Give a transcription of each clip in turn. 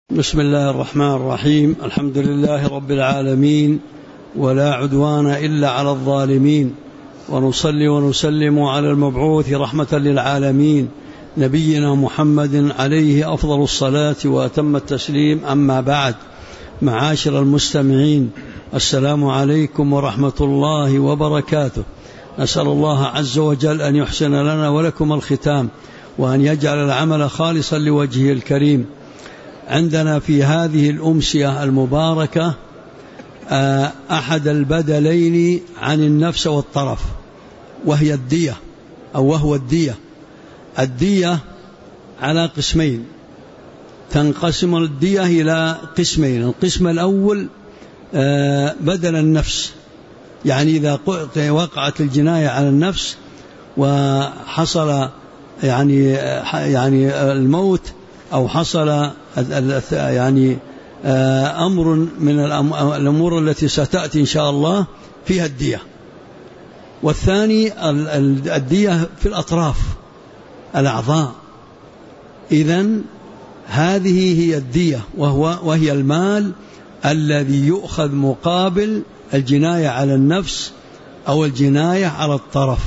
بسم الله الرحمن الرحيم. الحمد لله رب العالمين، ولا عدوان إلا على الظالمين، ونصلي ونسلم على المبعوث رحمة للعالمين نبينا محمد عليه أفضل الصلاة وأتم التسليم. أما بعد، معاشر المستمعين، السلام عليكم ورحمة الله وبركاته. نسأل الله عز وجل أن يحسن لنا ولكم الختام، وأن يجعل العمل خالصا لوجهه الكريم. عندنا في هذه الأمسية المباركة أحد البدلين عن النفس والطرف، وهي الدية، أو وهو الدية. الدية على قسمين، تنقسم الدية إلى قسمين. القسم الأول بدل النفس، يعني إذا وقعت الجناية على النفس وحصل يعني الموت، أو حصل يعني أمر من الأمور التي ستأتي إن شاء الله فيها الدية. والثاني الدية في الأطراف، الأعضاء. إذن هذه هي الدية، وهي المال الذي يؤخذ مقابل الجناية على النفس أو الجناية على الطرف.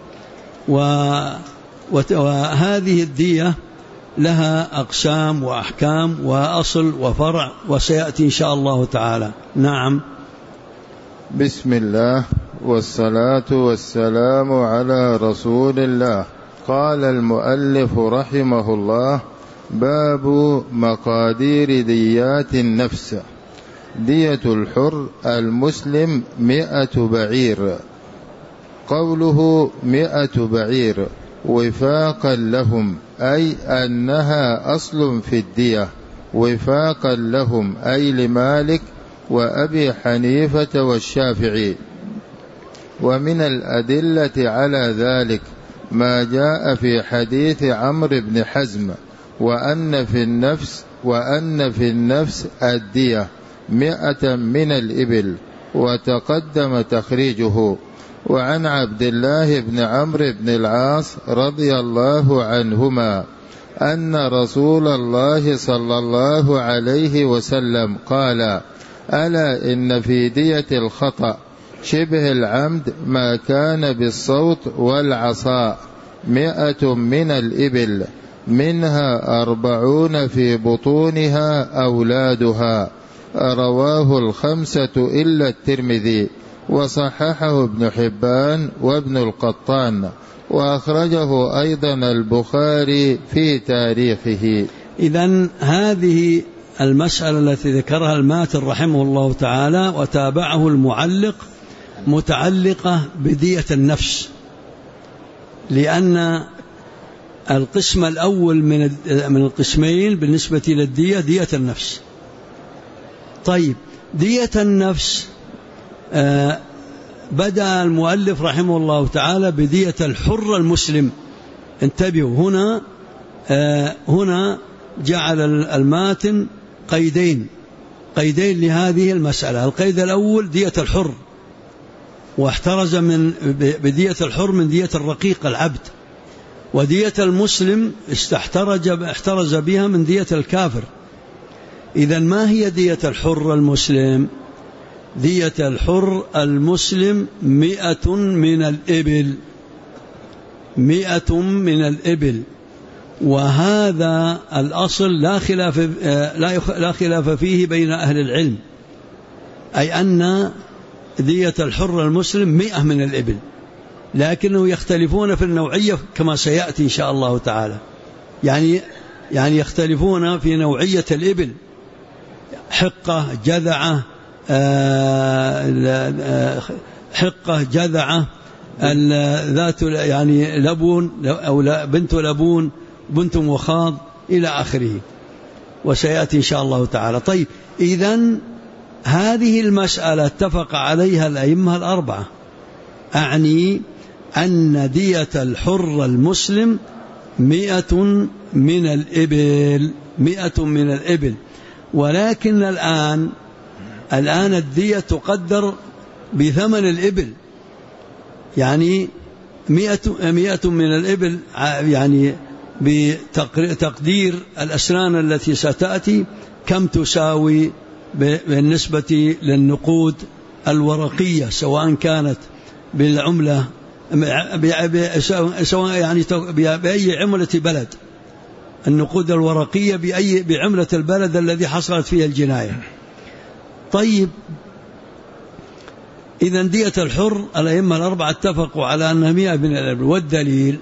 وهذه الدية لها أقسام وأحكام وأصل وفرع، وسيأتي إن شاء الله تعالى. نعم. بسم الله والصلاة والسلام على رسول الله. قال المؤلف رحمه الله: باب مقادير ديات النفس. دية الحر المسلم 100 بعير. قوله 100 بعير وفاقا لهم، أي أنها أصل في الدية. وفاقا لهم أي لمالك وأبي حنيفة والشافعي. ومن الأدلة على ذلك ما جاء في حديث عمرو بن حزم: وأن في النفس الدية 100 من الإبل، وتقدم تخريجه. وعن عبد الله بن عمرو بن العاص رضي الله عنهما أن رسول الله صلى الله عليه وسلم قال: ألا إن في دية الخطأ شبه العمد ما كان بالصوت والعصاء 100 من الإبل، منها 40 في بطونها أولادها. رواه 5 إلا الترمذي، وصححه ابن حبان وابن القطان، وأخرجه أيضا البخاري في تاريخه. إذن هذه المسألة التي ذكرها الماتن رحمه الله تعالى وتابعه المعلق متعلقة بدية النفس، لأن القسم الأول من القسمين بالنسبة للدية دية النفس. طيب، دية النفس بدأ المؤلف رحمه الله تعالى بدية الحر المسلم. انتبهوا، هنا جعل الماتن قيدين لهذه المسألة. القيد الأول دية الحر، واحترز بدية الحر من دية الرقيق العبد. ودية المسلم احترز بها من دية الكافر. إذن ما هي دية الحر المسلم؟ دية الحر المسلم 100 من الإبل. 100 من الإبل، وهذا الأصل لا خلاف فيه بين أهل العلم، أي أن دية الحر المسلم 100 من الإبل، لكنه يختلفون في النوعية كما سيأتي إن شاء الله تعالى. يعني يختلفون في نوعية الإبل: حقة، جذعة، حقة، جذعة، ذات يعني لبون أو بنت لبون، بنت مخاض، إلى آخره، وسيأتي إن شاء الله تعالى. طيب، إذن هذه المسألة اتفق عليها الأئمة الأربعة، أعني أن دية الحر المسلم 100 من الإبل. 100 من الإبل. ولكن الآن الدية تقدر بثمن الإبل، يعني 100 من الإبل، يعني بتقدير الأسنان التي ستأتي كم تساوي بالنسبة للنقود الورقية سواء كانت بالعملة سواء يعني بأي عملة بلد، النقود الورقية بعملة البلد الذي حصلت فيها الجناية. طيب إذا دية الحر الأئمة الأربعة اتفقوا على أنها 100 من الإبل. والدليل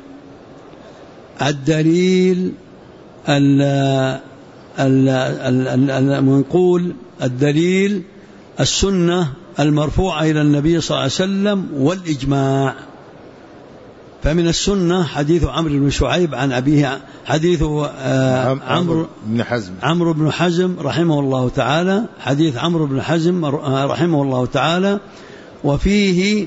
نقول الدليل السنة المرفوعة إلى النبي صلى الله عليه وسلم والإجماع. فمن السنة حديث عمرو بن شعيب عن أبيه، حديث عمرو بن حزم رحمه الله تعالى، حديث عمرو بن حزم رحمه الله تعالى، وفيه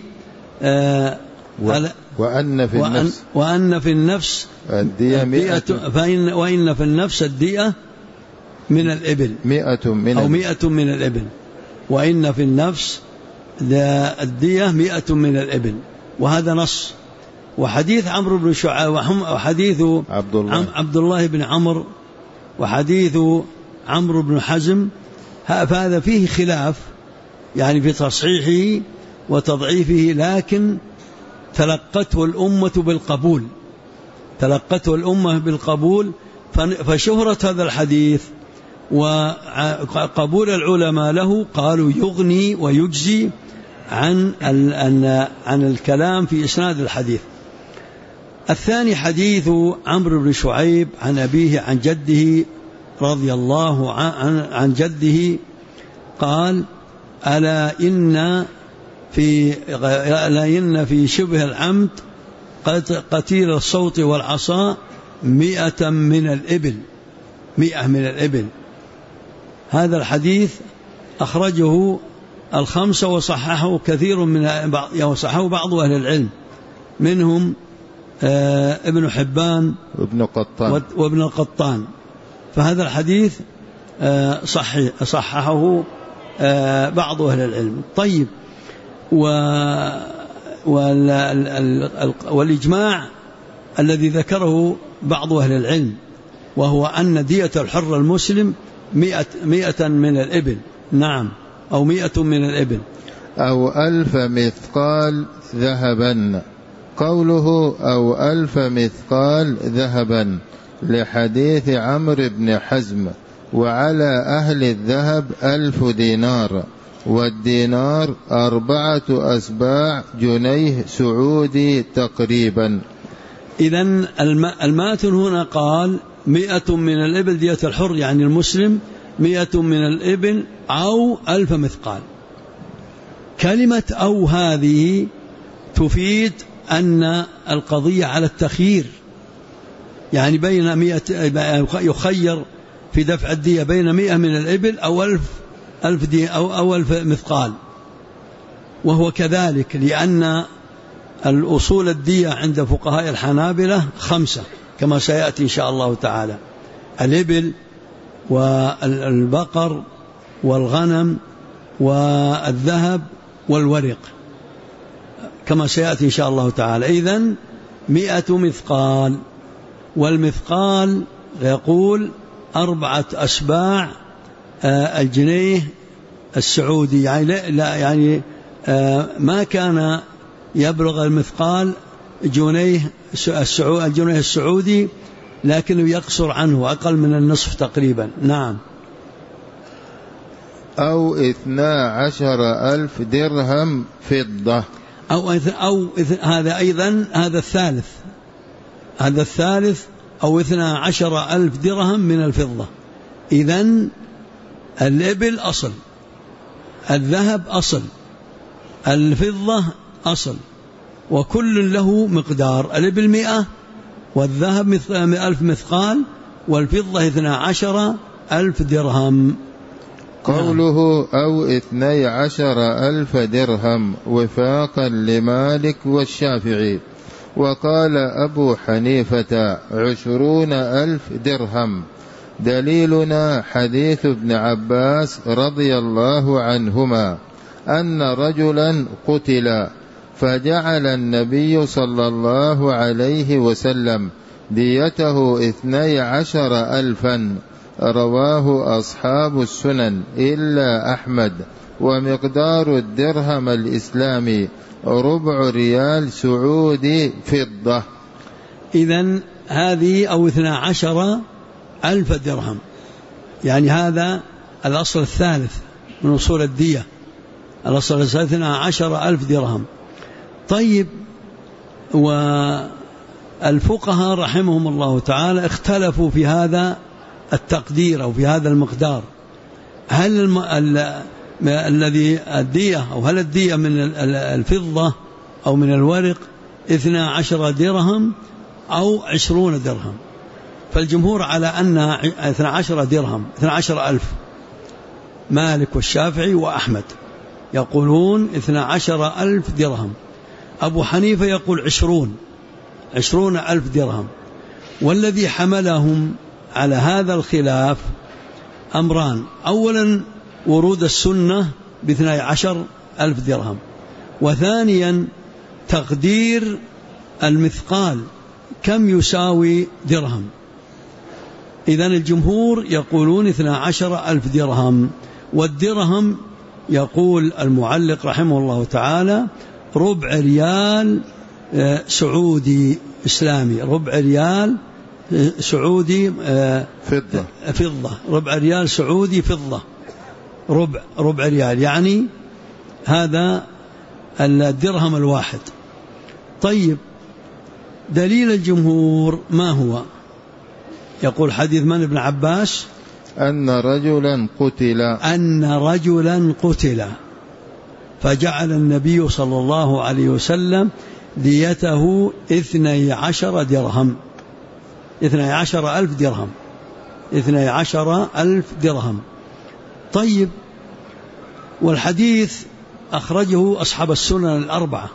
وأن في النفس الدية 100 وإن في النفس الدية من الإبل 100 من الإبل، وإن في النفس الدية 100 من الإبل، وهذا نص. وحديث عمرو بن شعيب وحديث عبد الله بن عمرو وحديث عمرو بن حزم فهذا فيه خلاف يعني في تصحيحه وتضعيفه، لكن تلقته الأمة بالقبول، فشهرة هذا الحديث وقبول العلماء له قالوا يغني ويجزي عن الكلام في إسناد الحديث. الثاني حديث عمرو بن شعيب عن أبيه عن جده رضي الله عن جده قال: ألا إن في شبه العمد قتيل الصوت والعصا 100 من الإبل. هذا الحديث أخرجه الخمسة وصححه كثير وصححه بعض أهل العلم، منهم ابن حبان وابن القطان، فهذا الحديث صححه بعض أهل العلم. طيب، والإجماع الذي ذكره بعض أهل العلم وهو أن دية الحر المسلم 100 من الإبل، نعم، أو 100 من الإبل، أو 1000 مثقال ذهبا. قوله أو 1000 مثقال ذهبا لحديث عمرو بن حزم: وعلى أهل الذهب 1000 دينار، والدينار 4 أسباع جنيه سعودي تقريبا. إذن الماتن هنا قال 100 من الإبل دية الحر يعني المسلم 100 من الإبل أو 1000 مثقال. كلمة أو هذه تفيد أن القضية على التخيير، يعني بين 100 يخير في دفع الدية بين 100 من الإبل أو 1000 دية أو 1000 مثقال. وهو كذلك لأن الأصول الدية عند فقهاء الحنابلة 5 كما سيأتي إن شاء الله تعالى: الإبل والبقر والغنم والذهب والورق كما سيأتي إن شاء الله تعالى. إذن 100 مثقال، والمثقال يقول 4 أسباع الجنيه السعودي، يعني ما كان يبلغ المثقال الجنيه السعودي، لكنه يقصر عنه أقل من النصف تقريبا. نعم. أو 12,000 درهم فضة، أو هذا أيضا هذا الثالث أو 12,000 درهم من الفضة. إذن الإبل أصل، الذهب أصل، الفضة أصل، وكل له مقدار. الإبل 100 والذهب 1000 مثقال والفضة 12,000 درهم. قوله أو 12,000 درهم وفاقا لمالك والشافعي. وقال أبو حنيفة 20,000 درهم. دليلنا حديث ابن عباس رضي الله عنهما أن رجلا قتل فجعل النبي صلى الله عليه وسلم ديته 12,000، رواه أصحاب السنن إلا أحمد. ومقدار الدرهم الإسلامي 4 ريال سعودي فضة. إذن هذه أو 12,000 درهم، يعني هذا الأصل الثالث من أصول الدية، الأصل الثالث 12,000 درهم. طيب، والفقهاء رحمهم الله تعالى اختلفوا في هذا التقدير أو في هذا المقدار، هل الذي الدية أو هل الدية من الفضة أو من الورق 12 درهم أو 20 درهم؟ فالجمهور على أنها 12 درهم، 12,000. مالك والشافعي وأحمد يقولون 12,000 درهم. أبو حنيفة يقول 20,000 درهم. والذي حملهم على هذا الخلاف أمران: أولا ورود السنة ب12,000 درهم، وثانيا تقدير المثقال كم يساوي درهم. إذن الجمهور يقولون 12,000 درهم، والدرهم يقول المعلق رحمه الله تعالى 4 ريال سعودي إسلامي، 4 ريال سعودي فضة، 4 ريال سعودي فضة، ربع ريال، يعني هذا الدرهم الواحد. طيب، دليل الجمهور ما هو؟ يقول حديث من ابن عباس أن رجلا قتل فجعل النبي صلى الله عليه وسلم ديته 12 درهم، 12,000 درهم، 12,000 درهم. طيب، والحديث أخرجه أصحاب السنن الأربعة،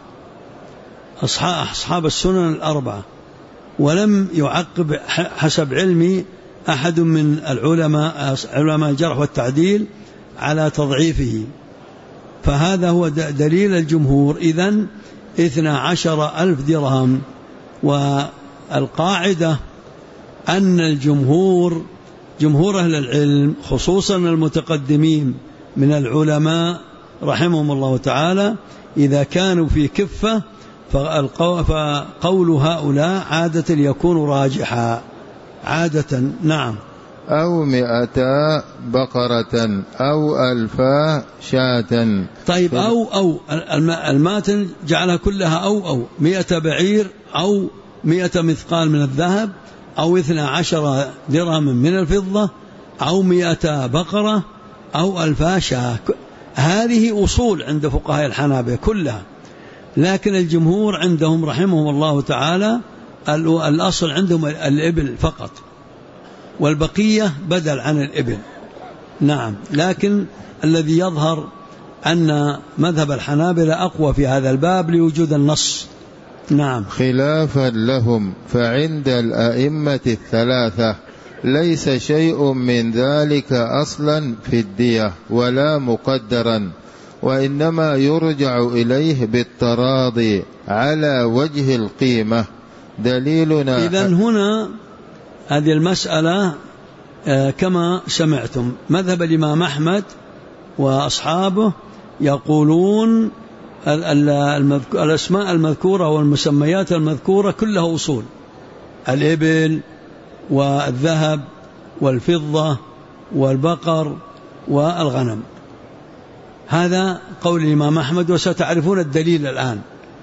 أصحاب السنن الأربعة، ولم يعقب حسب علمي أحد من علماء الجرح والتعديل على تضعيفه، فهذا هو دليل الجمهور. إذن 12,000 درهم. والقاعدة أن الجمهور، جمهور أهل العلم خصوصا المتقدمين من العلماء رحمهم الله تعالى، إذا كانوا في كفة فقول هؤلاء عادة يكون راجحا، عادة. نعم. أو 200 بقرة أو 1000 شاة. طيب، أو الماتن جعلها كلها أو 100 بعير أو 100 مثقال من الذهب أو 12 درهم من الفضة أو 100 بقرة أو 1000 شاة. هذه أصول عند فقهاء الحنابلة كلها، لكن الجمهور عندهم رحمهم الله تعالى الأصل عندهم الإبل فقط، والبقية بدل عن الإبل. نعم، لكن الذي يظهر أن مذهب الحنابلة أقوى في هذا الباب لوجود النص. نعم. خلافا لهم، فعند الأئمة الثلاثة ليس شيء من ذلك أصلا في الدية ولا مقدرا، وإنما يرجع إليه بالتراضي على وجه القيمة. دليلنا إذن هنا هذه المسألة كما سمعتم، مذهب الإمام أحمد وأصحابه يقولون الأسماء المذكورة والمسميات المذكورة كلها أصول: الإبل والذهب والفضة والبقر والغنم. هذا قول الإمام أحمد، وستعرفون الدليل الآن.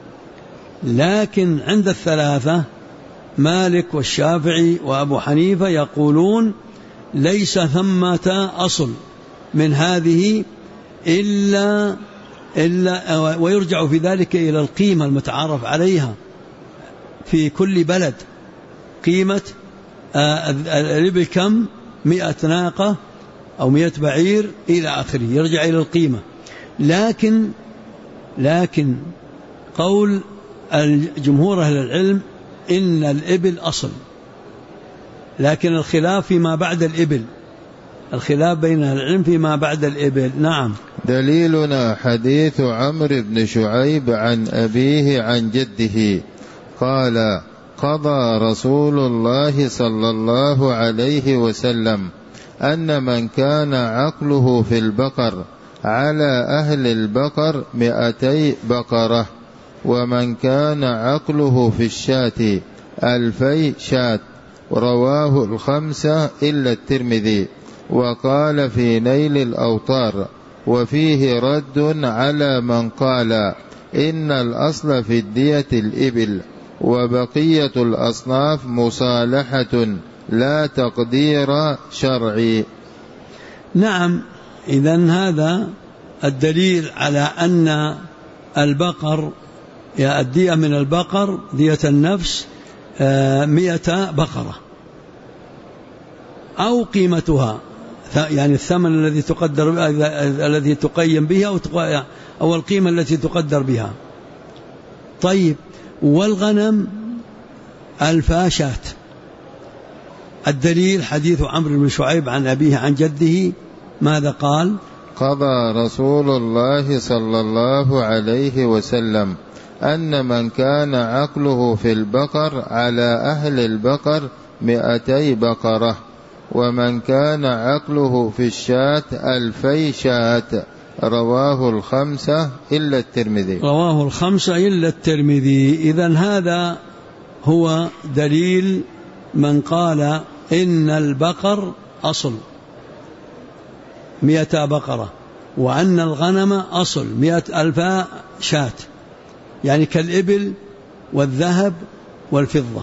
لكن عند الثلاثة مالك والشافعي وأبو حنيفة يقولون ليس ثمة أصل من هذه إلا ويرجع في ذلك إلى القيمة المتعارف عليها في كل بلد. قيمة الإبل كم؟ 100 ناقة أو 100 بعير إلى آخره، يرجع إلى القيمة. لكن قول الجمهور أهل العلم إن الإبل أصل، لكن الخلاف فيما بعد الإبل، الخلاف بين العلم فيما بعد الإبل. نعم. دليلنا حديث عمرو بن شعيب عن أبيه عن جده قال: قضى رسول الله صلى الله عليه وسلم أن من كان عقله في البقر على أهل البقر 200 بقرة، ومن كان عقله في الشاة 2000 شاة. رواه الخمسة إلا الترمذي. وقال في نيل الأوطار: وفيه رد على من قال إن الأصل في الدية الإبل، وبقية الأصناف مصالحة لا تقدير شرعي. نعم، إذن هذا الدليل على أن البقر، الدية من البقر دية النفس 100 بقرة أو قيمتها، يعني الثمن الذي تقدر الذي تقيم به أو القيمة التي تقدر بها. طيب، والغنم 1000 شاة. الدليل حديث عمرو بن شعيب عن أبيه عن جده، ماذا قال؟ قضى رسول الله صلى الله عليه وسلم أن من كان عقله في البقر على أهل البقر 200 بقرة، ومن كان عقله في الشاة 2000 شاة. رواه الخمسة إلا الترمذي. رواه الخمسة إلا الترمذي. إذن هذا هو دليل من قال إن البقر أصل 100 بقرة، وأن الغنم أصل 100,000 شاة، يعني كالإبل والذهب والفضة.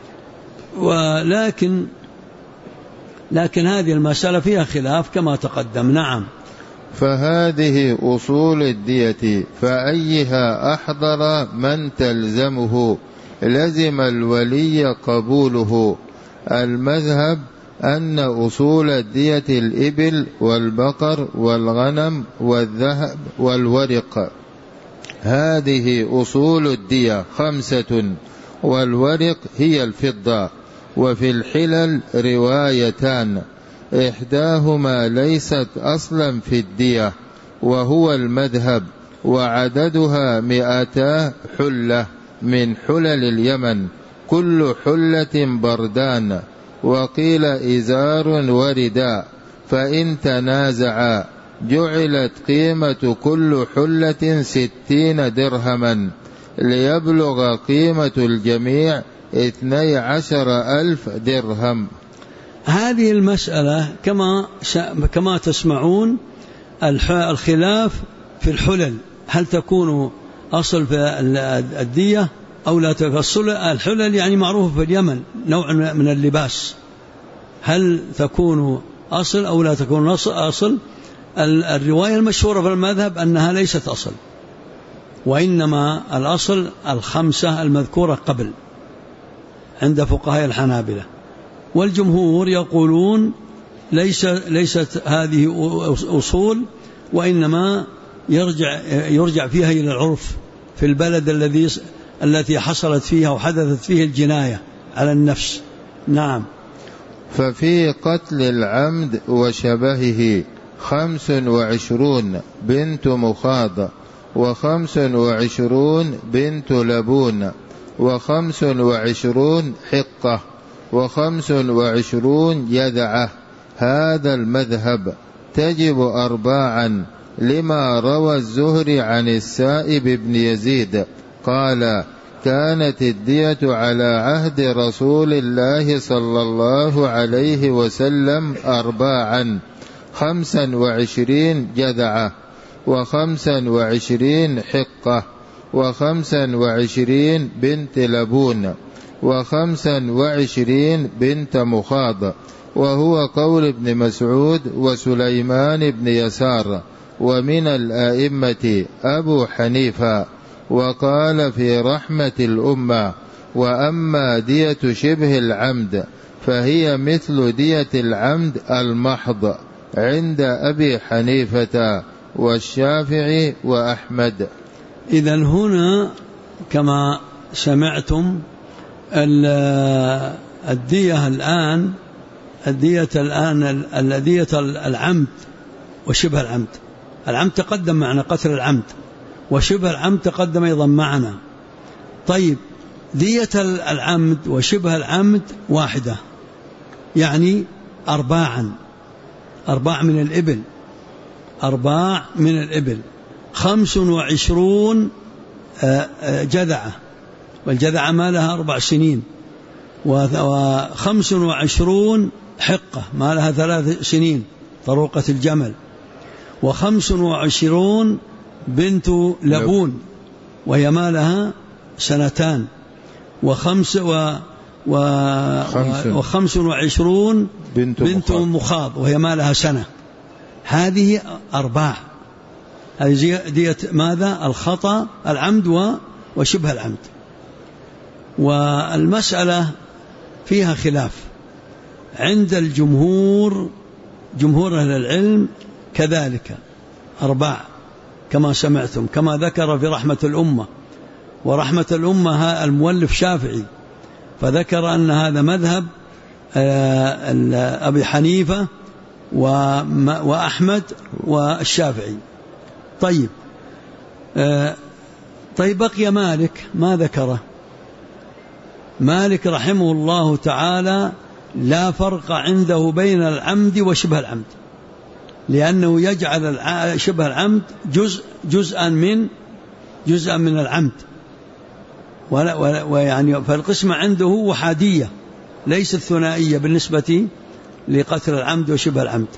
لكن هذه المسألة فيها خلاف كما تقدم. نعم. فهذه أصول الدية، فأيها أحضر من تلزمه لزم الولي قبوله. المذهب أن أصول الدية الإبل والبقر والغنم والذهب والورق، هذه أصول الدية 5، والورق هي الفضة. وفي الحلل روايتان، إحداهما ليست أصلا في الدية وهو المذهب، وعددها 200 حلة من حلل اليمن، كل حلة بردان، وقيل إزار ورداء، فإن تنازعا جعلت قيمة كل حلة 60 درهما، ليبلغ قيمة الجميع 12,000 درهم. هذه المسألة كما تسمعون الخلاف في الحلل، هل تكون أصل في الدية أو لا تفصل. الحلل يعني معروف في اليمن نوع من اللباس، هل تكون أصل أو لا تكون أصل. الرواية المشهورة في المذهب أنها ليست أصل، وإنما الأصل 5 المذكورة قبل عند فقهاء الحنابلة. والجمهور يقولون ليست هذه أصول، وإنما يرجع فيها إلى العرف في البلد التي حصلت فيها وحدثت فيه الجناية على النفس. نعم. ففي قتل العمد وشبهه 25 بنت مخاض، 25 بنت لبون، 25 حقة، 25 يدعة. هذا المذهب تجب 4، لما روى الزهري عن السائب بن يزيد قال: كانت الدية على عهد رسول الله صلى الله عليه وسلم 4، 25 جذعة، 25 حقة، 25 بنت لبون، 25 بنت مخاض. وهو قول ابن مسعود وسليمان بن يسار، ومن الآئمة أبو حنيفة. وقال في رحمة الأمة: وأما دية شبه العمد فهي مثل دية العمد المحض عند أبي حنيفة والشافعي وأحمد. إذن هنا كما سمعتم الدية العمد وشبه العمد. العمد تقدم معنا قتل العمد، وشبه العمد تقدم أيضا معنا. طيب، دية العمد وشبه العمد واحدة، يعني 4، أرباع من الإبل، أرباع من الإبل. 25 جذعة، والجذعة ما لها 4 سنين، 25 حقة ما لها 3 سنين طروقة الجمل، 25 بنت لبون وهي ما لها 2 سنين، 25 بنت مخاض وهي ما لها 1 سنة. هذه أرباع، هذه دية ماذا؟ الخطأ، العمد وشبه العمد. والمسألة فيها خلاف عند الجمهور، جمهور أهل العلم كذلك أرباع كما سمعتم، كما ذكر في رحمة الأمة. ورحمة الأمة المؤلف شافعي، فذكر أن هذا مذهب أبي حنيفة وأحمد والشافعي. طيب بقي مالك، ما ذكره؟ مالك رحمه الله تعالى لا فرق عنده بين العمد وشبه العمد، لأنه يجعل شبه العمد جزءا من العمد، ويعني فالقسمة عنده وحادية ليست ثنائية بالنسبة لقتل العمد وشبه العمد.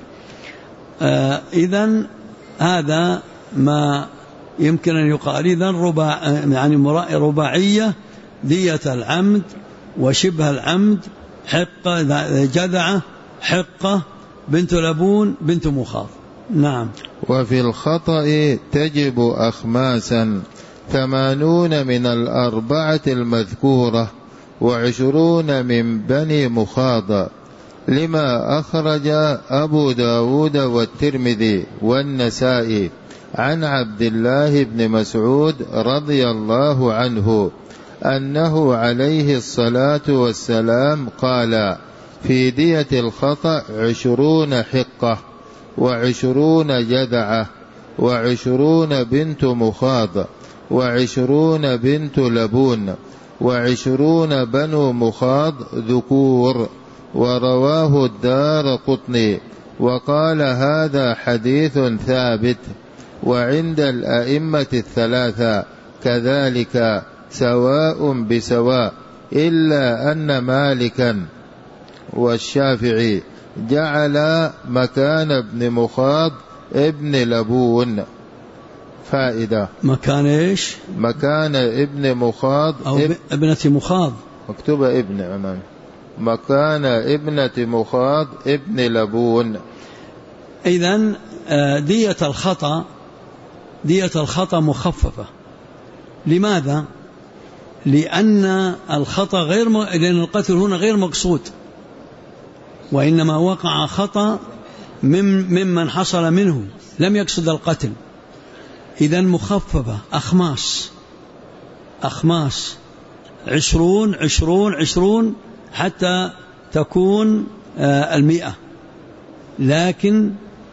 إذن هذا ما يمكن أن يقال. إذن يعني رباعية: دية العمد وشبه العمد، حقة جذعة، حقة، بنت لبون، بنت مخاض. نعم. وفي الخطأ تجب أخماسا: 80 من 4 المذكورة، 20 من بني مخاض، لما أخرج أبو داود والترمذي والنسائي عن عبد الله بن مسعود رضي الله عنه أنه عليه الصلاة والسلام قال: في دية الخطأ 20 حقة، 20 جذعة، 20 بنت مخاض، 20 بنت لبون، 20 بنو مخاض ذكور. ورواه الدارقطني وقال: هذا حديث ثابت. وعند الأئمة 3 كذلك سواء بسواء، إلا أن مالكا والشافعي جعل مكان ابن مخاض ابن لبون. فائدة: مكان إيش؟ مكان ابن مخاض أو ابنة مخاض، مكتوبة ابن أمام، مكان ابنة مخاض ابن لبون. إذن دية الخطأ مخففة. لماذا؟ لأن الخطأ لأن القتل هنا غير مقصود، وإنما وقع خطأ ممن حصل منه، لم يقصد القتل. إذن مخففة، أخماس 20 حتى تكون 100. لكن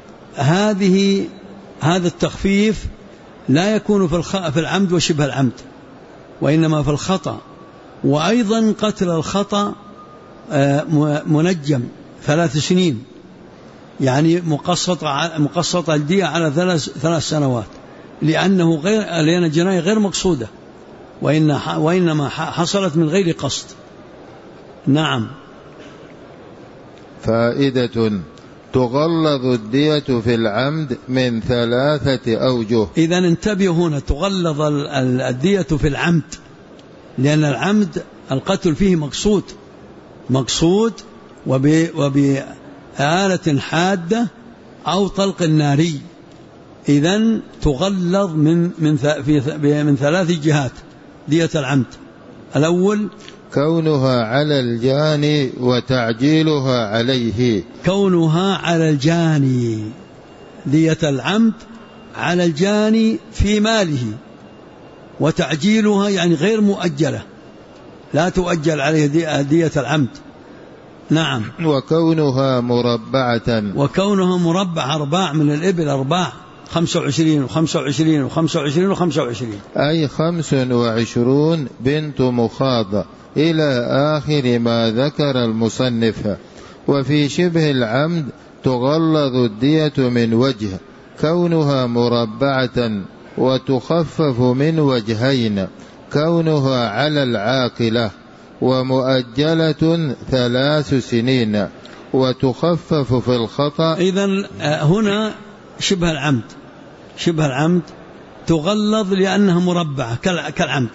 هذا التخفيف لا يكون في العمد وشبه العمد، وإنما في الخطأ. وأيضا قتل الخطأ منجم 3 سنين، يعني مقسط الدية على 3 سنوات، لأن الجناية غير مقصودة، وإنما حصلت من غير قصد. نعم. فائدة: تغلظ الدية في العمد من 3 أوجه. إذن انتبهوا هنا، تغلظ الدية في العمد، لأن العمد القتل فيه مقصود وبآلة حادة أو طلق ناري. إذن تغلظ من 3 جهات دية العمد. الأول: كونها على الجاني وتعجيلها عليه. كونها على الجاني، دية العمد على الجاني في ماله، وتعجيلها يعني غير مؤجلة، لا تؤجل عليه دية العمد. نعم. وكونها مربعة، 4 من الإبل، 4 25 و25 و25 و25، أي 25 بنت مخاض، إلى آخر ما ذكر المصنف. وفي شبه العمد تغلظ الدية من وجه كونها مربعة، وتخفف من وجهين كونها على العاقلة، ومؤجلة 3 سنين، وتخفف في الخطأ. إذن هنا شبه العمد تغلظ لأنها مربعة كالعمد،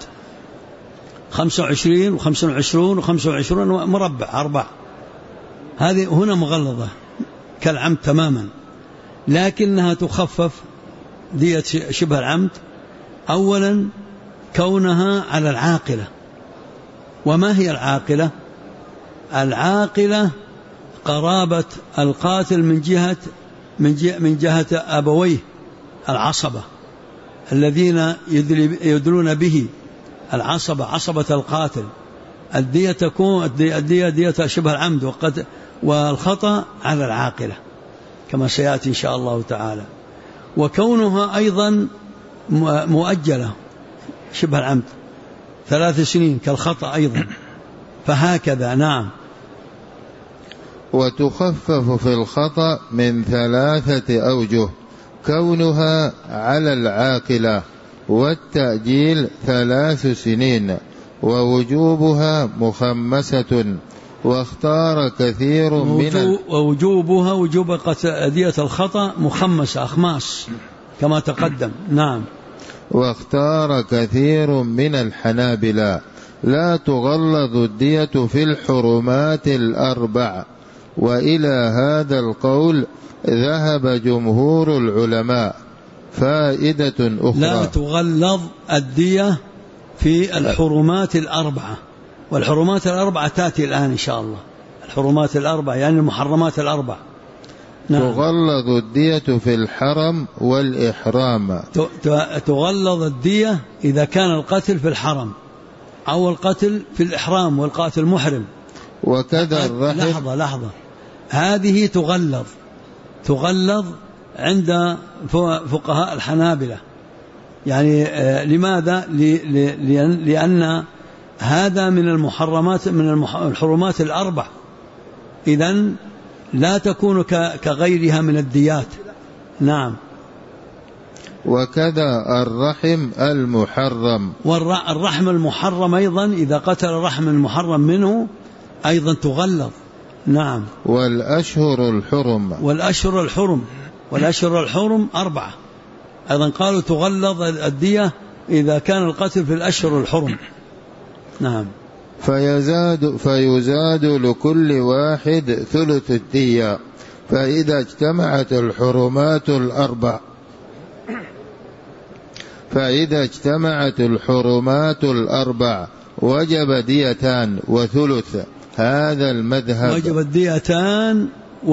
25 و25 و25 مربع 4، هذه هنا مغلظة كالعمد تماما، لكنها تخفف دية شبه العمد أولا كونها على العاقلة. وما هي العاقلة؟ العاقلة قرابة القاتل من جهة أبويه العصبة الذين يدلون به، عصبة القاتل. الدية تكون دية شبه العمد، والخطأ على العاقلة كما سيأتي إن شاء الله تعالى. وكونها أيضا مؤجلة شبه العمد 3 سنين كالخطأ أيضا، فهكذا. نعم. وتخفف في الخطأ من 3 أوجه: كونها على العاقلة، والتأجيل 3 سنين، ووجوبها مخمسة. واختار كثير من ووجوبها وجوب دية الخطأ مخمسة أخماس كما تقدم. نعم. واختار كثير من الحنابلة لا تغلظ الدية في الحرمات ال4، وإلى هذا القول ذهب جمهور العلماء. فائدة أخرى: لا تغلظ الدية في الحرمات ال4، والحرمات ال4 تأتي الآن إن شاء الله. الحرمات ال4 يعني المحرمات ال4. نعم. تغلظ الدية في الحرم والإحرام. تغلظ الدية إذا كان القتل في الحرم أو القتل في الإحرام والقاتل محرم. وكذا الرحم. لحظة هذه تغلظ عند فقهاء الحنابلة. يعني لماذا؟ لأن هذا من المحرمات، من الحرمات ال4، إذن لا تكون كغيرها من الديات. نعم. وكذا الرحم المحرم. والرحم المحرم أيضا إذا قتل الرحم المحرم منه أيضا تغلظ. نعم. والأشهر الحرم 4 أيضا قالوا تغلظ الدية إذا كان القتل في الأشهر الحرم. نعم. فيزاد لكل واحد ثلث الدية. فإذا اجتمعت الحرمات الأربع وجب ديتان وثلث. هذا المذهب. وجب الديتان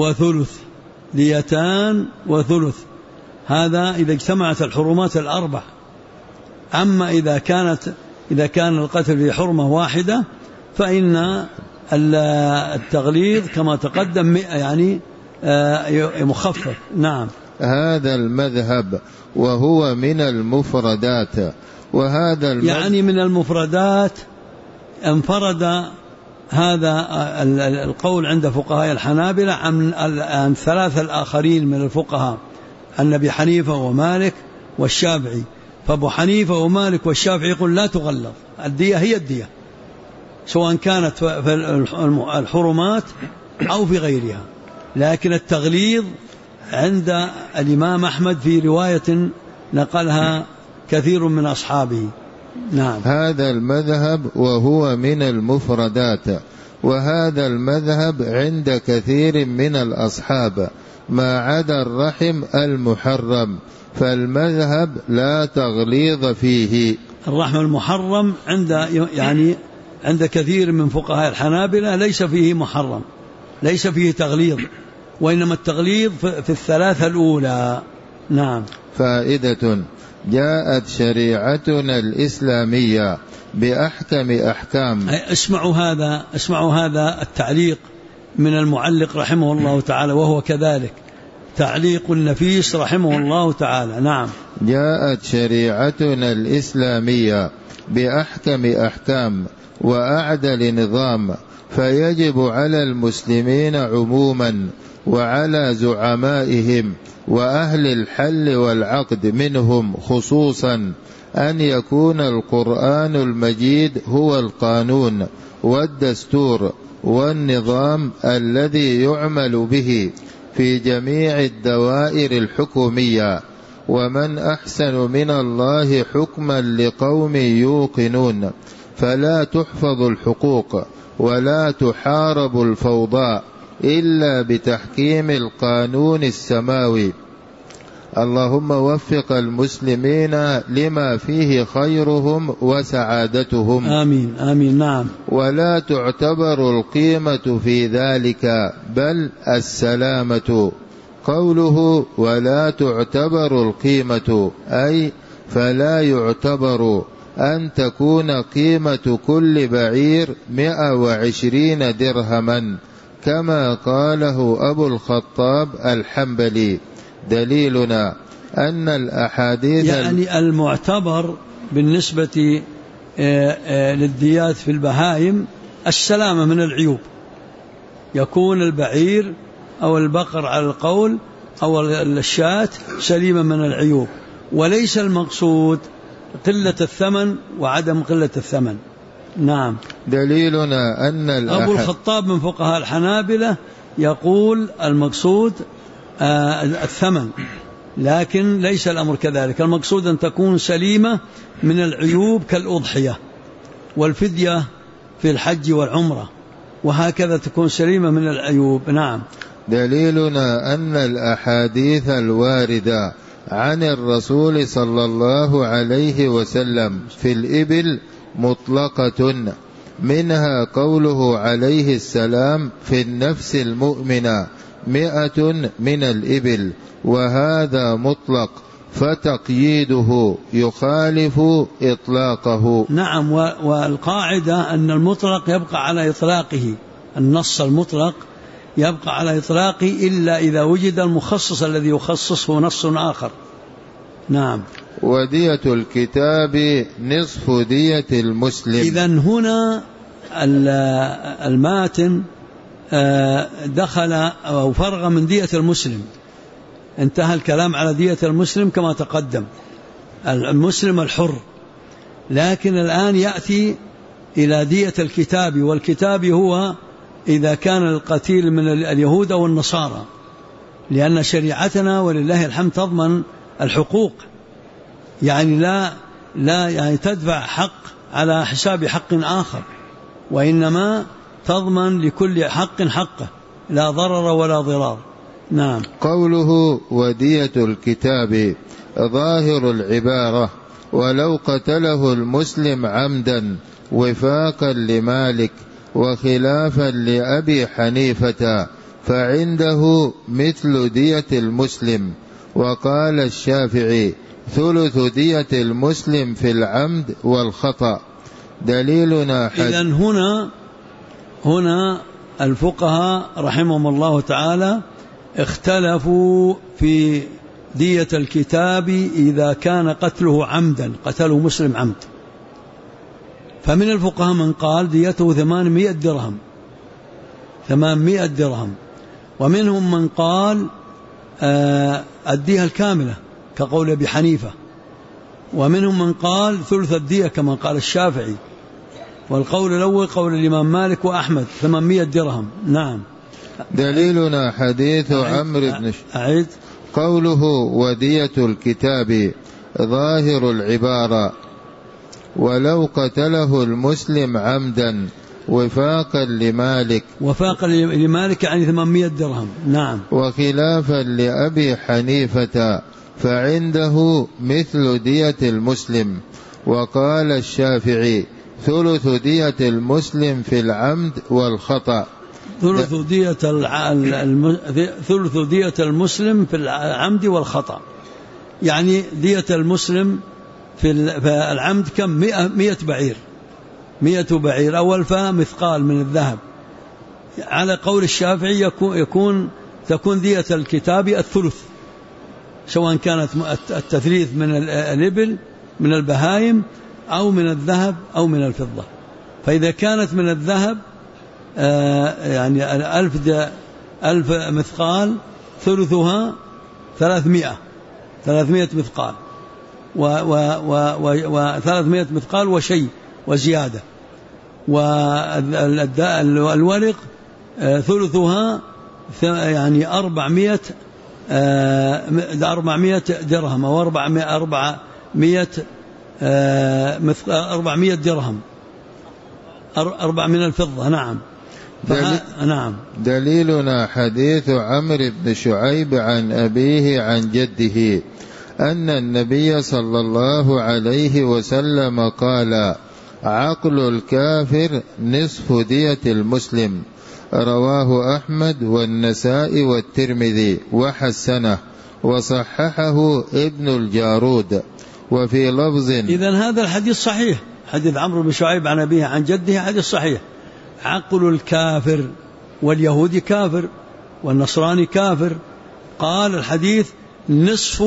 وثلث، هذا إذا اجتمعت الحرمات ال4. أما إذا كان القتل في حرمة واحدة فإن التغليظ كما تقدم يعني مخفف. نعم. هذا المذهب وهو من المفردات. يعني من المفردات انفرد هذا القول عند فقهاء الحنابلة عن 3 الآخرين من الفقهاء، عن أبي حنيفة ومالك والشافعي. فأبو حنيفة ومالك والشافعي يقول لا تغلظ الدية، هي الدية سواء كانت في الحرمات أو في غيرها، لكن التغليظ عند الإمام أحمد في رواية نقلها كثير من أصحابه. نعم. هذا المذهب وهو من المفردات. وهذا المذهب عند كثير من الأصحاب ما عدا الرحم المحرم، فالمذهب لا تغليظ فيه. الرحم المحرم عند كثير من فقهاء الحنابلة ليس فيه محرم، ليس فيه تغليظ، وإنما التغليظ في ال3 الأولى. نعم. فائدة: جاءت شريعتنا الإسلامية بأحكم أحكام. اسمعوا هذا التعليق من المعلق رحمه الله تعالى، وهو كذلك تعليق النفيس رحمه الله تعالى. نعم. جاءت شريعتنا الإسلامية بأحكم أحكام وأعدل نظام، فيجب على المسلمين عموما وعلى زعمائهم وأهل الحل والعقد منهم خصوصا أن يكون القرآن المجيد هو القانون والدستور والنظام الذي يعمل به في جميع الدوائر الحكومية، ومن أحسن من الله حكما لقوم يوقنون، فلا تحفظ الحقوق ولا تحارب الفوضى إلا بتحكيم القانون السماوي. اللهم وفق المسلمين لما فيه خيرهم وسعادتهم. آمين آمين. نعم. ولا تعتبر القيمة في ذلك بل السلامة. قوله ولا تعتبر القيمة أي فلا يعتبر أن تكون قيمة كل بعير 120 درهما كما قاله أبو الخطاب الحنبلي. دليلنا أن الأحاديث يعني المعتبر بالنسبة للديات في البهائم السلامة من العيوب، يكون البعير أو البقر على القول أو الشاة سليمة من العيوب، وليس المقصود قلة الثمن وعدم قلة الثمن. نعم. دليلنا أن أبو الخطاب من فقهاء الحنابلة يقول المقصود الثمن، لكن ليس الأمر كذلك، المقصود أن تكون سليمة من العيوب كالأضحية والفدية في الحج والعمرة، وهكذا تكون سليمة من العيوب. نعم. دليلنا أن الأحاديث الواردة عن الرسول صلى الله عليه وسلم في الإبل مطلقة، منها قوله عليه السلام في النفس المؤمنة 100 من الإبل، وهذا مطلق، فتقييده يخالف إطلاقه. نعم. والقاعدة أن المطلق يبقى على إطلاقه، النص المطلق يبقى على إطلاقه إلا إذا وجد المخصص الذي يخصصه نص آخر. نعم. ودية الكتاب نصف دية المسلم. إذن هنا الماتن دخل أو فرغ من دية المسلم، انتهى الكلام على دية المسلم كما تقدم، المسلم الحر، لكن الآن يأتي إلى دية الكتاب، والكتاب هو إذا كان القتيل من اليهود أو النصارى، لأن شريعتنا ولله الحمد تضمن الحقوق، يعني لا يعني تدفع حق على حساب حق آخر، وإنما تضمن لكل حق حقه، لا ضرر ولا ضرار. نعم. قوله ودية الكتاب ظاهر العبارة ولو قتله المسلم عمدا وفاقا لمالك وخلافا لأبي حنيفة فعنده مثل دية المسلم. وقال الشافعي ثلث دية المسلم في العمد والخطأ. دليلنا إذن هنا الفقهاء رحمهم الله تعالى اختلفوا في دية الكتاب إذا كان قتله عمدا، قتله مسلم عمد، فمن الفقهاء من قال ديته 800 درهم، 800 درهم، ومنهم من قال الدية الكاملة كقول أبي حنيفة، ومنهم من قال ثلث الدية كما قال الشافعي، والقول الأول قول الإمام مالك وأحمد 800 درهم. نعم. دليلنا حديث عمرو بن أعيد. قوله ودية الكتاب ظاهر العبارة ولو قتله المسلم عمدا وفاقا لمالك، وفاقا لمالك يعني 800 درهم. نعم. وخلافا لأبي حنيفة فعنده مثل دية المسلم. وقال الشافعي ثلث دية المسلم في العمد والخطأ. ثلث دية المسلم في العمد والخطأ، يعني دية المسلم في العمد كم؟ 100 بعير، 100 بعير، أول مثقال من الذهب. على قول الشافعي تكون دية الكتاب الثلث، سواء كانت التثليث من الإبل من البهائم أو من الذهب أو من الفضة. فإذا كانت من الذهب يعني 1000 مثقال ثلثها 300 مثقال، و300 مثقال وشيء وزيادة. والورق ثلثها يعني 400 درهم أو 400 درهم، 4 من الفضة. نعم. نعم. دليلنا حديث عمرو بن شعيب عن أبيه عن جده أن النبي صلى الله عليه وسلم قال: عقل الكافر نصف دية المسلم. رواه أحمد والنسائي والترمذي وحسنه وصححه ابن الجارود. وفي لفظ: إذن هذا الحديث صحيح، حديث عمرو بن شعيب عن أبيه عن جده حديث صحيح. عقل الكافر، واليهودي كافر والنصراني كافر. قال الحديث: نصف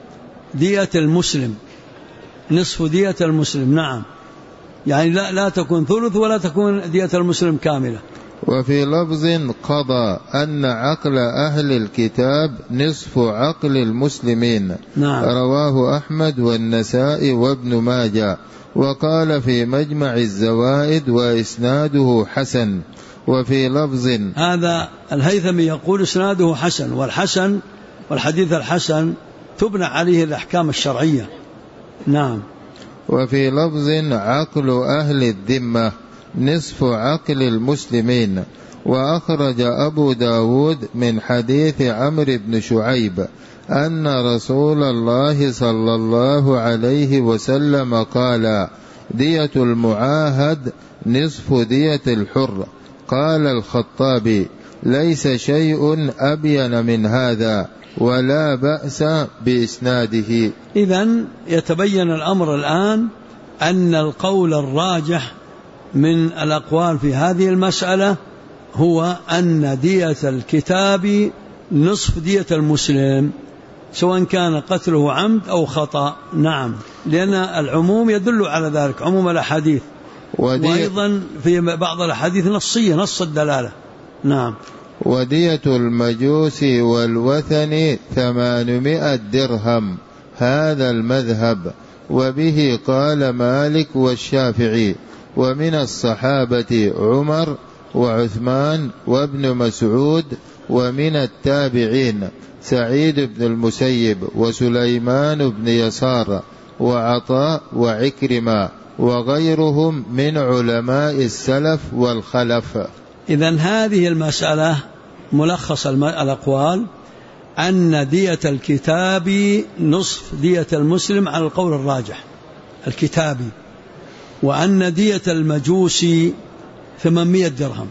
دية المسلم، نصف دية المسلم. نعم، يعني لا تكون ثلث ولا تكون دية المسلم كاملة. وفي لفظ: قضى أن عقل أهل الكتاب نصف عقل المسلمين. نعم. رواه أحمد والنسائي وابن ماجه. وقال في مجمع الزوائد: وإسناده حسن. وفي لفظ: هذا الهيثمي يقول إسناده حسن، والحسن والحديث الحسن تبنى عليه الأحكام الشرعية. نعم. وفي لفظ: عقل أهل الذمة نصف عقل المسلمين. وأخرج أبو داود من حديث عمرو بن شعيب أن رسول الله صلى الله عليه وسلم قال: دية المعاهد نصف دية الحر. قال الخطابي: ليس شيء أبين من هذا، ولا بأس بإسناده. إذن يتبين الأمر الآن أن القول الراجح من الأقوال في هذه المسألة هو أن دية الكتاب نصف دية المسلم، سواء كان قتله عمد أو خطأ. نعم، لأن العموم يدل على ذلك، عموم الأحاديث، وأيضا في بعض الأحاديث نصية، نص الدلالة. نعم. ودية المجوس والوثن 800 درهم، هذا المذهب، وبه قال مالك والشافعي. ومن الصحابة عمر وعثمان وابن مسعود، ومن التابعين سعيد بن المسيب وسليمان بن يسار وعطاء وعكرمة وغيرهم من علماء السلف والخلف. إذن هذه المسألة ملخص الأقوال أن دية الكتاب نصف دية المسلم على القول الراجح الكتابي، وأن دية المجوس 800 درهم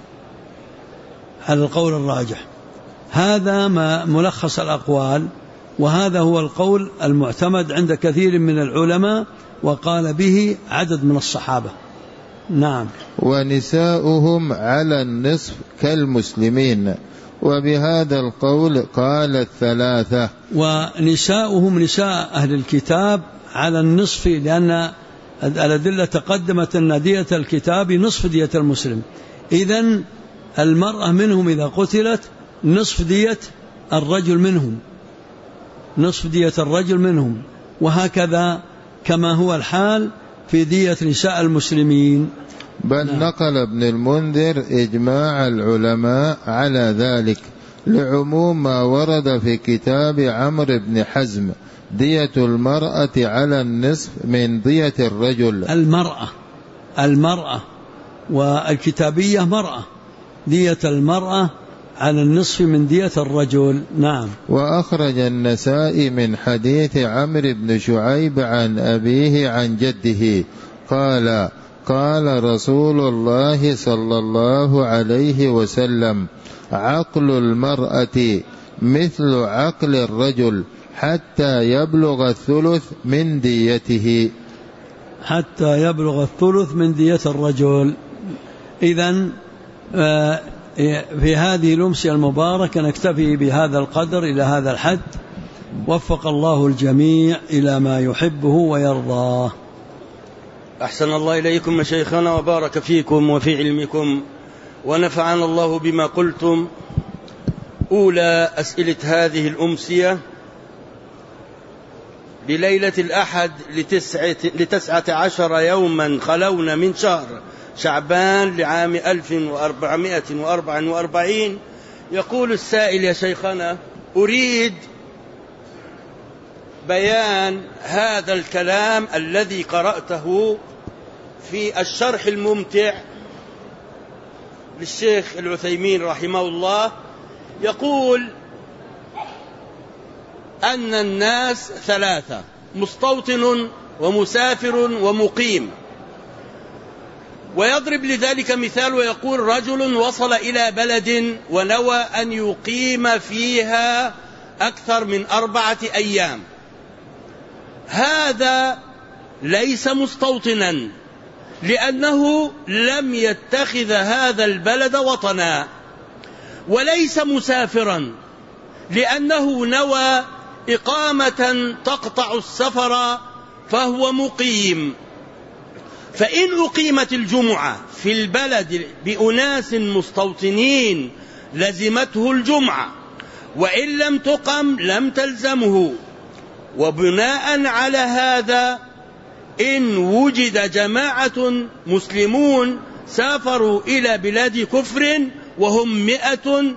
على القول الراجح. هذا ما ملخص الأقوال، وهذا هو القول المعتمد عند كثير من العلماء، وقال به عدد من الصحابة. نعم. ونساؤهم على النصف كالمسلمين، وبهذا القول قال الثلاثة. ونساؤهم نساء أهل الكتاب على النصف، لأن الأدلة تقدمت أن دية الكتاب نصف دية المسلم. إذن المرأة منهم إذا قتلت نصف دية الرجل منهم، نصف دية الرجل منهم، وهكذا كما هو الحال في دية نساء المسلمين. بل نقل ابن المنذر إجماع العلماء على ذلك، لعموم ما ورد في كتاب عمرو بن حزم: دية المرأة على النصف من دية الرجل. المرأة والكتابية مرأة، دية المرأة على النصف من دية الرجل. نعم. وأخرج النسائي من حديث عمرو بن شعيب عن أبيه عن جده قال: قال رسول الله صلى الله عليه وسلم: عقل المرأة مثل عقل الرجل حتى يبلغ الثلث من ديته. حتى يبلغ الثلث من دية الرجل. إذن في هذه الأمسية المباركة نكتفي بهذا القدر إلى هذا الحد، وفق الله الجميع إلى ما يحبه ويرضاه. أحسن الله إليكم مشايخنا وبارك فيكم وفي علمكم، ونفعنا الله بما قلتم. أولى أسئلة هذه الأمسية بليلة الأحد 19 يوما خلونا من شهر شعبان لعام 1444. يقول السائل: يا شيخنا، أريد بيان هذا الكلام الذي قرأته في الشرح الممتع للشيخ العثيمين رحمه الله. يقول أن الناس ثلاثة: مستوطن ومسافر ومقيم، ويضرب لذلك مثال ويقول: رجل وصل إلى بلد ونوى أن يقيم فيها أكثر من 4 أيام، هذا ليس مستوطنا لأنه لم يتخذ هذا البلد وطنا، وليس مسافرا لأنه نوى إقامة تقطع السفر فهو مقيم. فإن أقيمت الجمعة في البلد بأناس مستوطنين لزمته الجمعة، وإن لم تقم لم تلزمه. وبناء على هذا إن وجد جماعة مسلمون سافروا إلى بلاد كفر وهم 100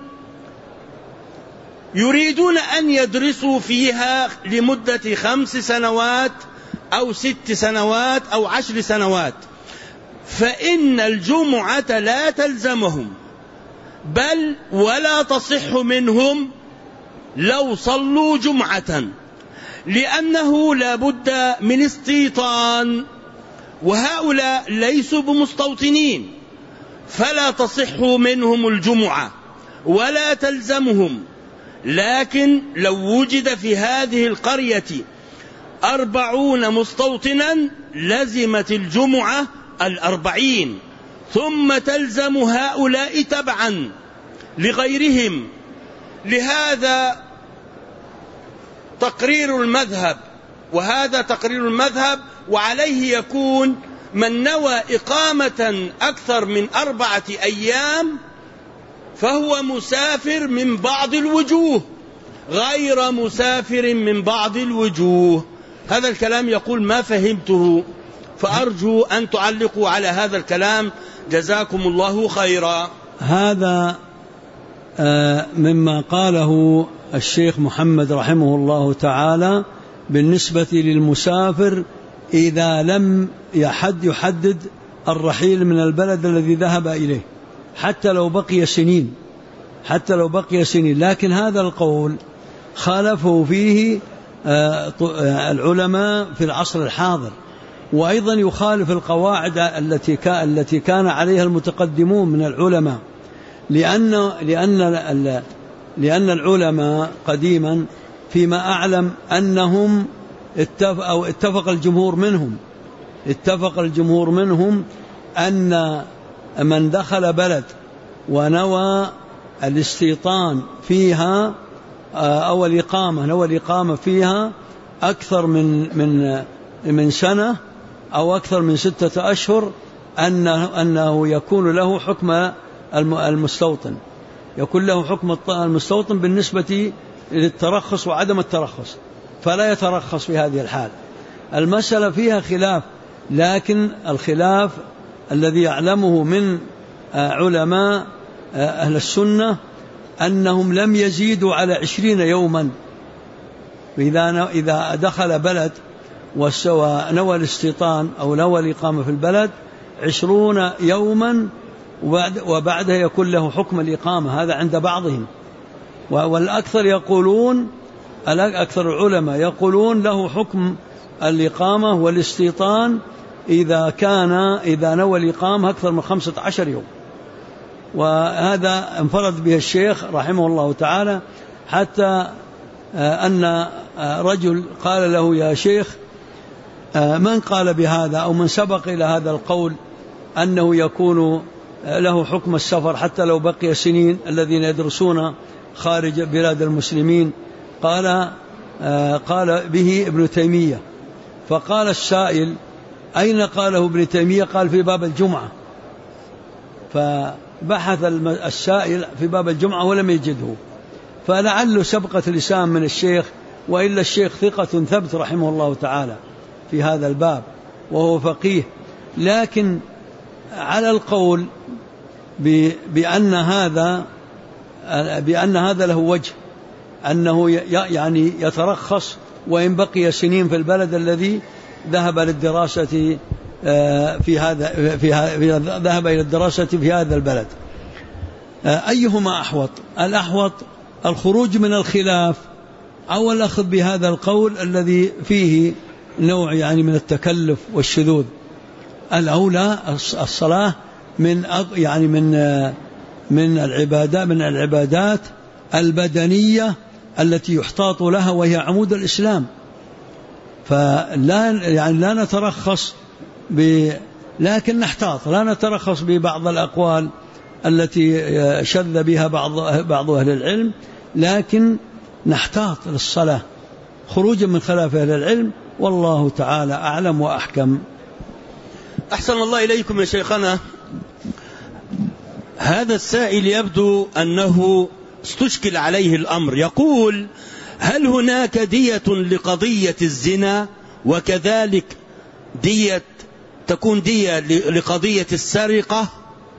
يريدون أن يدرسوا فيها لمدة 5 سنوات أو 6 سنوات أو 10 سنوات، فإن الجمعة لا تلزمهم، بل ولا تصح منهم لو صلوا جمعة، لأنه لا بد من استيطان، وهؤلاء ليسوا بمستوطنين، فلا تصح منهم الجمعة ولا تلزمهم. لكن لو وجد في هذه القرية 40 مستوطنا لزمت الجمعة 40، ثم تلزم هؤلاء تبعا لغيرهم. لهذا تقرير المذهب، وهذا تقرير المذهب، وعليه يكون من نوى إقامة أكثر من 4 أيام فهو مسافر من بعض الوجوه غير مسافر من بعض الوجوه. هذا الكلام يقول ما فهمته، فأرجو أن تعلقوا على هذا الكلام، جزاكم الله خيرا. هذا مما قاله الشيخ محمد رحمه الله تعالى بالنسبة للمسافر إذا لم يحدد الرحيل من البلد الذي ذهب إليه حتى لو بقي سنين، لكن هذا القول خالفه فيه العلماء في العصر الحاضر، وأيضا يخالف القواعد التي كان عليها المتقدمون من العلماء، لأن العلماء قديما فيما أعلم أنهم اتفق الجمهور منهم أن من دخل بلد ونوى الاستيطان فيها أو الإقامة فيها أكثر من سنة أو أكثر من 6 أشهر أنه يكون له حكم المستوطن، بالنسبة للترخص وعدم الترخص، فلا يترخص في هذه الحال. المسألة فيها خلاف، لكن الخلاف الذي يعلمه من علماء أهل السنة أنهم لم يزيدوا على 20 يوما. إذا دخل بلد ونوى الاستيطان أو نوى الإقامة في البلد 20 يوما وبعدها يكون له حكم الإقامة، هذا عند بعضهم. والأكثر يقولون، أكثر العلماء يقولون له حكم الإقامة والاستيطان إذا نوى الإقامة أكثر من 15 يوم. وهذا انفرد به الشيخ رحمه الله تعالى، حتى أن رجل قال له: يا شيخ، من قال بهذا أو من سبق إلى هذا القول أنه يكون له حكم السفر حتى لو بقي سنين الذين يدرسون خارج بلاد المسلمين؟ قال به ابن تيمية. فقال السائل: أين قاله ابن تيمية؟ قال: في باب الجمعة. فبحث السائل في باب الجمعة ولم يجده، فلعله سبقة لسان من الشيخ، وإلا الشيخ ثقة ثبت رحمه الله تعالى في هذا الباب وهو فقيه. لكن على القول بأن هذا له وجه، أنه يعني يترخص وإن بقي سنين في البلد الذي ذهب للدراسة ذهب إلى الدراسة في هذا البلد. أيهما أحوط؟ الأحوط الخروج من الخلاف أو الأخذ بهذا القول الذي فيه نوع يعني من التكلف والشذوذ. الأولى الصلاة من العبادات البدنية التي يحتاط لها وهي عمود الإسلام. لا نترخص لكن نحتاط، لا نترخص ببعض الأقوال التي شذ بها بعض أهل العلم، لكن نحتاط للصلاة خروجا من خلاف أهل العلم، والله تعالى أعلم وأحكم. أحسن الله إليكم يا شيخنا. هذا السائل يبدو أنه استشكل عليه الأمر، يقول: هل هناك دية لقضية الزنا، وكذلك تكون دية لقضية السرقة؟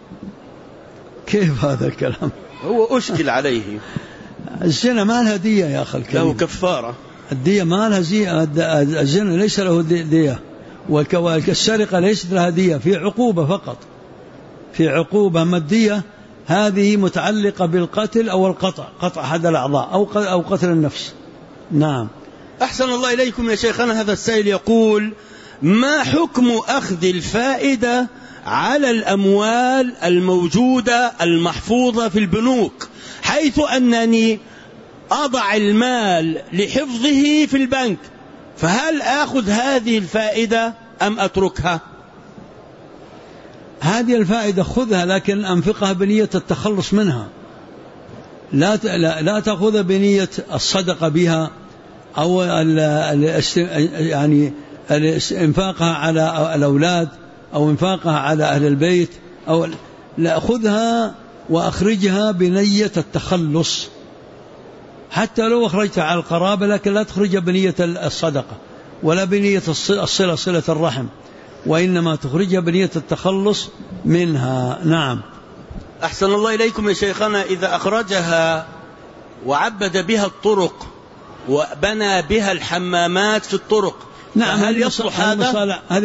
كيف هذا الكلام؟ هو أشكل عليه. الزنا ما لها دية يا أخي الكريم، له كفارة. الدية ما لها الزنا ليس له دية، والسرقة ليست لها دية، في عقوبة فقط، في عقوبة مادية. هذه متعلقة بالقتل أو القطع، قطع أحد الأعضاء أو قتل النفس. نعم. أحسن الله إليكم يا شيخنا. هذا السائل يقول: ما حكم أخذ الفائدة على الأموال الموجودة المحفوظة في البنوك، حيث أنني أضع المال لحفظه في البنك، فهل آخذ هذه الفائدة أم أتركها؟ هذه الفائدة خذها، لكن أنفقها بنية التخلص منها، لا تأخذها بنية الصدقة بها أو يعني إنفاقها على الأولاد أو إنفاقها على أهل البيت، أو لا، خذها وأخرجها بنية التخلص، حتى لو أخرجتها على القرابة، لكن لا تخرج بنية الصدقة ولا بنية صلة الرحم، وإنما تخرجها بنية التخلص منها. نعم. أحسن الله إليكم يا شيخنا. إذا أخرجها وعبد بها الطرق وبنى بها الحمامات في الطرق، نعم، هل يصلح هذا؟ هذه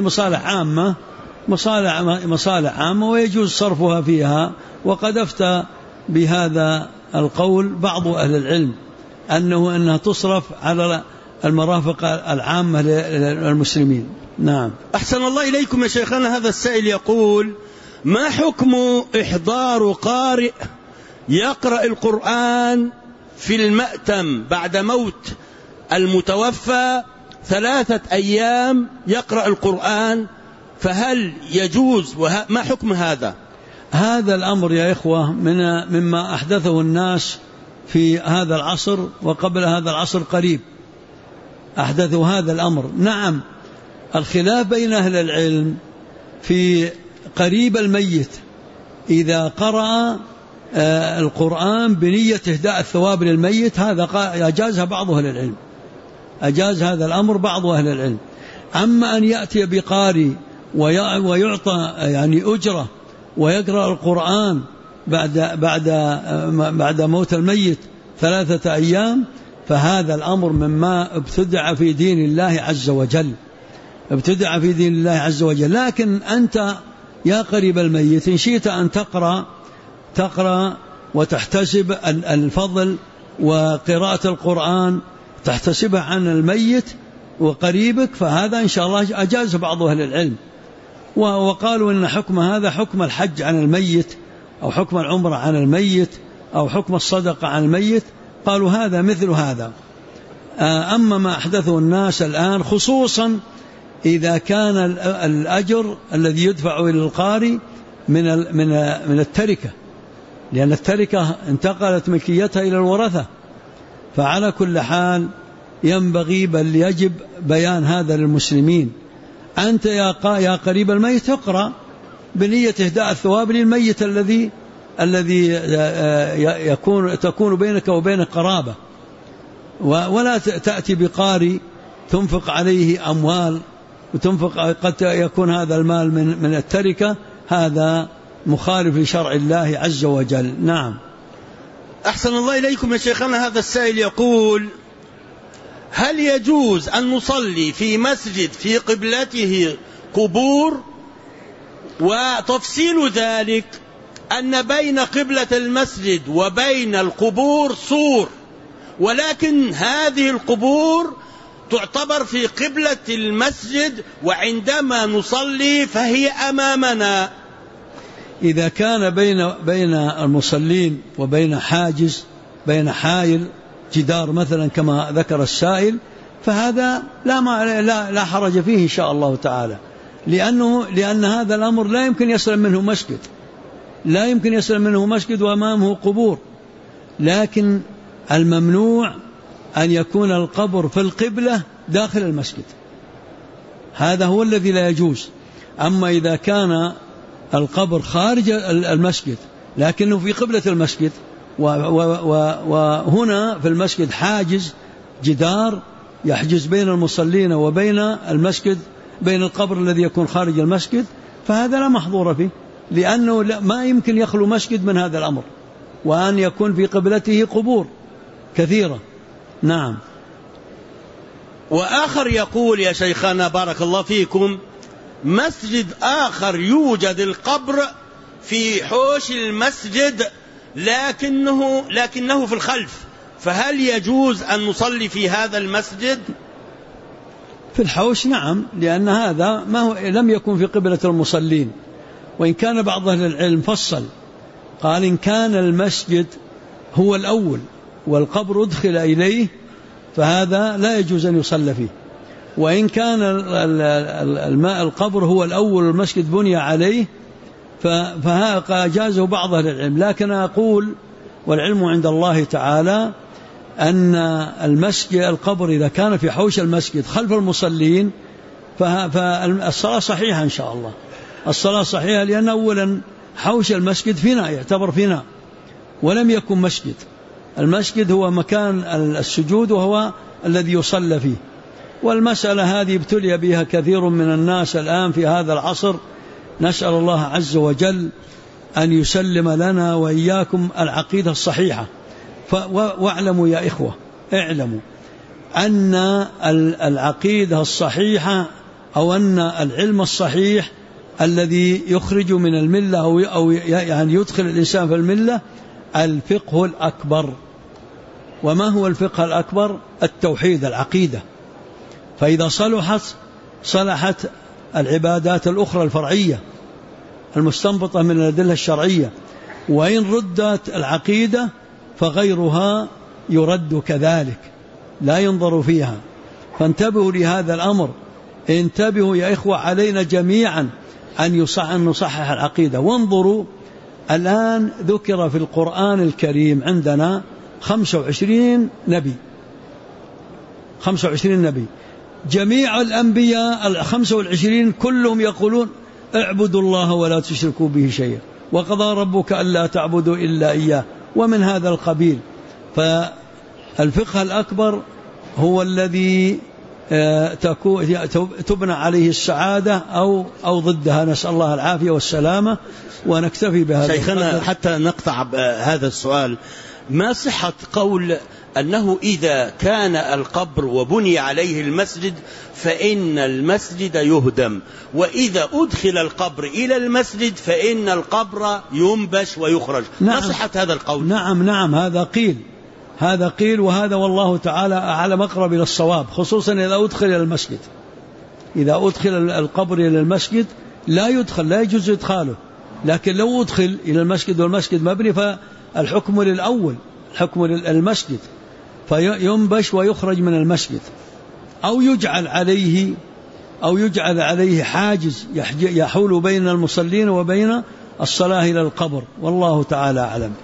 مصالح عامة ويجوز صرفها فيها، وقد أفتى بهذا القول بعض أهل العلم أنها تصرف على المرافق العامة للمسلمين. نعم. أحسن الله إليكم يا شيخنا. هذا السائل يقول: ما حكم إحضار قارئ يقرأ القرآن في المأتم بعد موت المتوفى 3 أيام يقرأ القرآن، فهل يجوز؟ ما حكم هذا؟ هذا الأمر يا إخوة مما أحدثه الناس في هذا العصر وقبل هذا العصر قريب، أحدثوا هذا الأمر. نعم، الخلاف بين أهل العلم في قريب الميت إذا قرأ القرآن بنية إهداء الثواب للميت، هذا أجازها بعض أهل العلم، أجاز هذا الأمر بعض أهل العلم. أما أن يأتي بقارئ ويعطى يعني أجرة ويقرأ القرآن بعد موت الميت 3 أيام، فهذا الأمر مما ابتدع في دين الله عز وجل، ابتدع في دين الله عز وجل. لكن أنت يا قريب الميت إن شئت أن تقرأ وتحتسب الفضل وقراءة القرآن تحتسبها عن الميت وقريبك، فهذا إن شاء الله أجاز بعض أهل العلم، وقالوا إن حكم هذا حكم الحج عن الميت أو حكم العمرة عن الميت أو حكم الصدقة عن الميت، قالوا هذا مثل هذا. أما ما أحدثه الناس الآن، خصوصا إذا كان الأجر الذي يدفع إلى القارئ من التركة، لأن التركة انتقلت ملكيتها إلى الورثة، فعلى كل حال ينبغي بل يجب بيان هذا للمسلمين. أنت يا قريب الميت اقرأ بنية إهداء الثواب للميت الذي الذي تكون بينك وبين قرابة، ولا تأتي بقاري تنفق عليه أموال وتنفق، قد يكون هذا المال من التركة، هذا مخالف لشرع الله عز وجل. نعم. أحسن الله إليكم يا شيخنا. هذا السائل يقول: هل يجوز أن نصلي في مسجد في قبلته قبور؟ وتفصيل ذلك أن بين قبلة المسجد وبين القبور سور، ولكن هذه القبور تعتبر في قبلة المسجد، وعندما نصلي فهي أمامنا. إذا كان بين المصلين وبين حاجز، بين حائل جدار مثلا كما ذكر السائل، فهذا لا حرج فيه إن شاء الله تعالى، لأن هذا الأمر لا يمكن يسلم منه مسجد، لا يمكن يسلم منه مسجد وأمامه قبور. لكن الممنوع أن يكون القبر في القبلة داخل المسجد، هذا هو الذي لا يجوز. أما إذا كان القبر خارج المسجد لكنه في قبلة المسجد، وهنا في المسجد حاجز جدار يحجز بين المصلين وبين المسجد، بين القبر الذي يكون خارج المسجد، فهذا لا محظور فيه، لأنه ما يمكن يخلو مسجد من هذا الأمر، وأن يكون في قبلته قبور كثيرة. نعم. وآخر يقول يا شيخنا بارك الله فيكم: مسجد آخر يوجد القبر في حوش المسجد لكنه في الخلف، فهل يجوز أن نصلي في هذا المسجد؟ في الحوش نعم، لأن هذا لم يكن في قبلة المصلين. وإن كان بعض أهل العلم فصل، قال إن كان المسجد هو الأول والقبر أدخل إليه فهذا لا يجوز أن يصلى فيه، وإن كان القبر هو الأول والمسجد بني عليه فجازه بعض أهل العلم. لكن أقول والعلم عند الله تعالى أن المسجد القبر إذا كان في حوش المسجد خلف المصلين فالصلاة صحيحة إن شاء الله، الصلاة صحيحة، لأن أولا حوش المسجد فناء، يعتبر فناء ولم يكن مسجد. المسجد هو مكان السجود وهو الذي يصلى فيه. والمسألة هذه ابتلي بها كثير من الناس الآن في هذا العصر، نسأل الله عز وجل أن يسلم لنا وإياكم العقيدة الصحيحة. واعلموا يا إخوة، اعلموا أن العقيدة الصحيحة أو أن العلم الصحيح الذي يخرج من الملة أو يعني يدخل الإنسان في الملة الفقه الأكبر. وما هو الفقه الأكبر؟ التوحيد، العقيدة. فإذا صلحت العبادات الأخرى الفرعية المستنبطة من الأدلة الشرعية، وإن ردت العقيدة فغيرها يرد كذلك، لا ينظر فيها. فانتبهوا لهذا الأمر، انتبهوا يا إخوة، علينا جميعا أن نصحح العقيدة. وانظروا الآن ذكر في القرآن الكريم عندنا 25 نبي، 25 نبي، جميع الأنبياء 25 كلهم يقولون اعبدوا الله ولا تشركوا به شيئا، وقضى ربك ألا تعبدوا إلا إياه، ومن هذا القبيل. فالفقه الأكبر هو الذي تبنى عليه السعادة أو ضدها، نسأل الله العافية والسلامة. ونكتفي بهذا. شيخنا حتى نقطع هذا السؤال، ما صحة قول أنه إذا كان القبر وبني عليه المسجد فإن المسجد يهدم، وإذا أدخل القبر إلى المسجد فإن القبر ينبش ويخرج؟ نعم. ما صحة هذا القول؟ نعم هذا قيل وهذا والله تعالى أعلم أقرب إلى الصواب، خصوصا إذا أدخل إلى المسجد. إذا أدخل القبر إلى المسجد لا يجوز إدخاله، لكن لو أدخل إلى المسجد والمسجد مبني فالحكم للأول، الحكم للمسجد، فينبش ويخرج من المسجد، أو يجعل عليه حاجز يحول بين المصلين وبين الصلاة إلى القبر، والله تعالى أعلم.